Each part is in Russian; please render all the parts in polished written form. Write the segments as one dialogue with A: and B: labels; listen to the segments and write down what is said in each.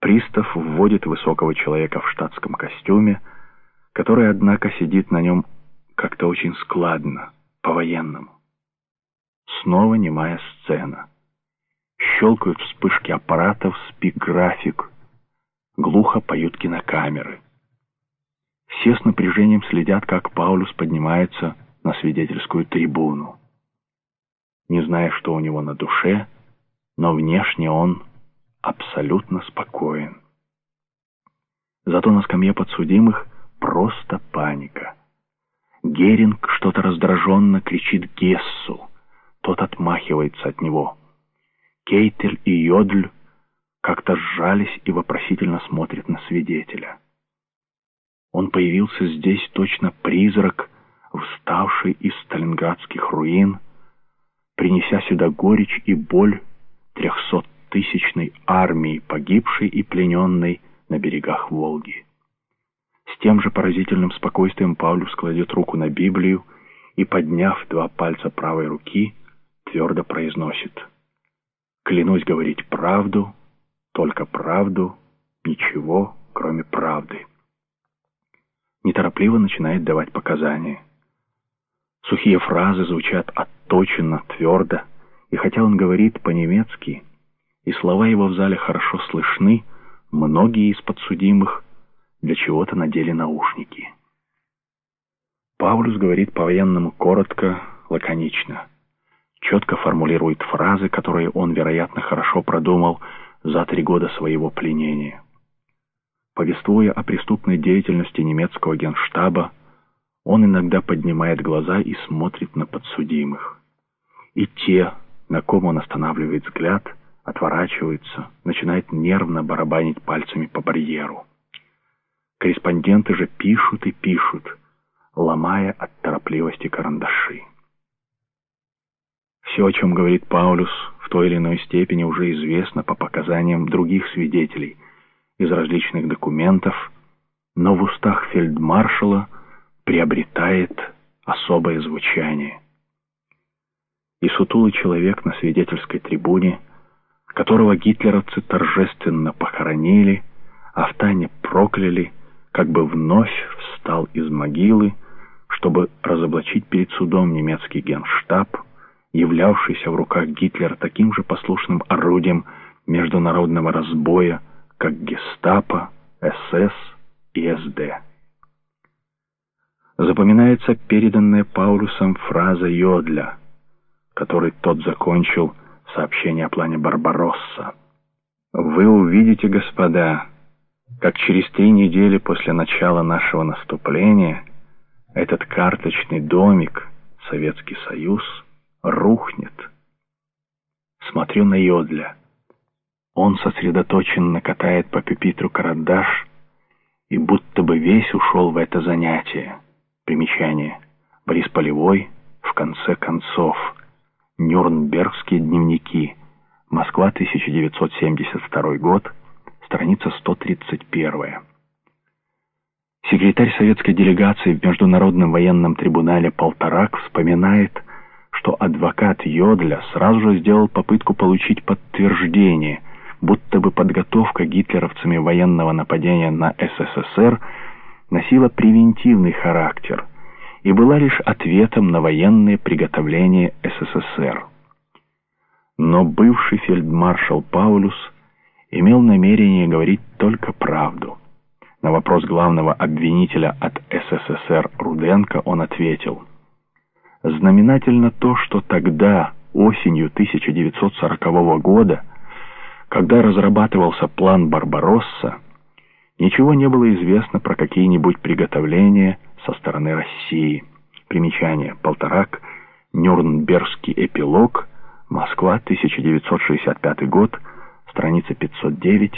A: Пристав вводит высокого человека в штатском костюме, который, однако, сидит на нем как-то очень складно, по-военному. Снова немая сцена. Щелкают вспышки аппаратов, спик-график. Глухо поют кинокамеры. Все с напряжением следят, как Паулюс поднимается на свидетельскую трибуну. Не зная, что у него на душе, но внешне он абсолютно спокоен. Зато на скамье подсудимых просто паника. Геринг что-то раздраженно кричит Гессу. Тот отмахивается от него. Кейтель и Йодль как-то сжались и вопросительно смотрят на свидетеля. Он появился здесь точно призрак, вставший из сталинградских руин, принеся сюда горечь и боль 300-тысячной армии, погибшей и плененной на берегах Волги. С тем же поразительным спокойствием Паулюс кладет руку на Библию и, подняв 2 пальца правой руки, твердо произносит: «Клянусь говорить правду, только правду, ничего, кроме правды». Неторопливо начинает давать показания. Сухие фразы звучат отточенно, твердо, и хотя он говорит по-немецки, и слова его в зале хорошо слышны, многие из подсудимых для чего-то надели наушники. Паулюс говорит по-военному коротко, лаконично. Четко формулирует фразы, которые он, вероятно, хорошо продумал за 3 года своего пленения. Повествуя о преступной деятельности немецкого генштаба, он иногда поднимает глаза и смотрит на подсудимых. И те, на ком он останавливает взгляд, отворачиваются, начинают нервно барабанить пальцами по барьеру. Корреспонденты же пишут и пишут, ломая от торопливости карандаши. Все, о чем говорит Паулюс, в той или иной степени уже известно по показаниям других свидетелей из различных документов, но в устах фельдмаршала приобретает особое звучание. И сутулый человек на свидетельской трибуне, которого гитлеровцы торжественно похоронили, а в тайне прокляли, как бы вновь встал из могилы, чтобы разоблачить перед судом немецкий генштаб, являвшийся в руках Гитлера таким же послушным орудием международного разбоя, как гестапо, СС и СД. Запоминается переданная Паулюсом фраза Йодля, которой тот закончил сообщение о плане Барбаросса. «Вы увидите, господа, как через 3 недели после начала нашего наступления этот карточный домик, Советский Союз, рухнет». Смотрю на Йодля. Он сосредоточенно катает по пюпитру карандаш и будто бы весь ушел в это занятие. Примечание. Борис Полевой, в конце концов. Нюрнбергские дневники. Москва, 1972 год. Страница 131. Секретарь советской делегации в Международном военном трибунале Полторак вспоминает, что адвокат Йодля сразу же сделал попытку получить подтверждение, будто бы подготовка гитлеровцами военного нападения на СССР носила превентивный характер и была лишь ответом на военные приготовления СССР. Но бывший фельдмаршал Паулюс имел намерение говорить только правду. На вопрос главного обвинителя от СССР Руденко он ответил: «Знаменательно то, что тогда, осенью 1940 года, когда разрабатывался план Барбаросса, ничего не было известно про какие-нибудь приготовления со стороны России». Примечание. Полторак. Нюрнбергский эпилог. Москва, 1965 год. Страница 509-510.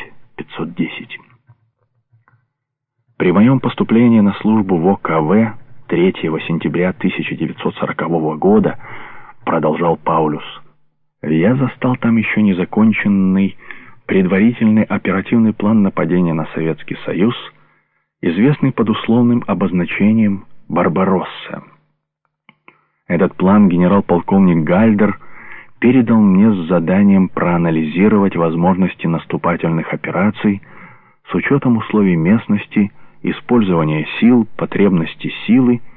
A: При моем поступлении на службу в ОКВ 3 сентября 1940 года, продолжал Паулюс, я застал там еще незаконченный предварительный оперативный план нападения на Советский Союз, известный под условным обозначением «Барбаросса». Этот план генерал-полковник Гальдер передал мне с заданием проанализировать возможности наступательных операций с учетом условий местности, использования сил, потребности силы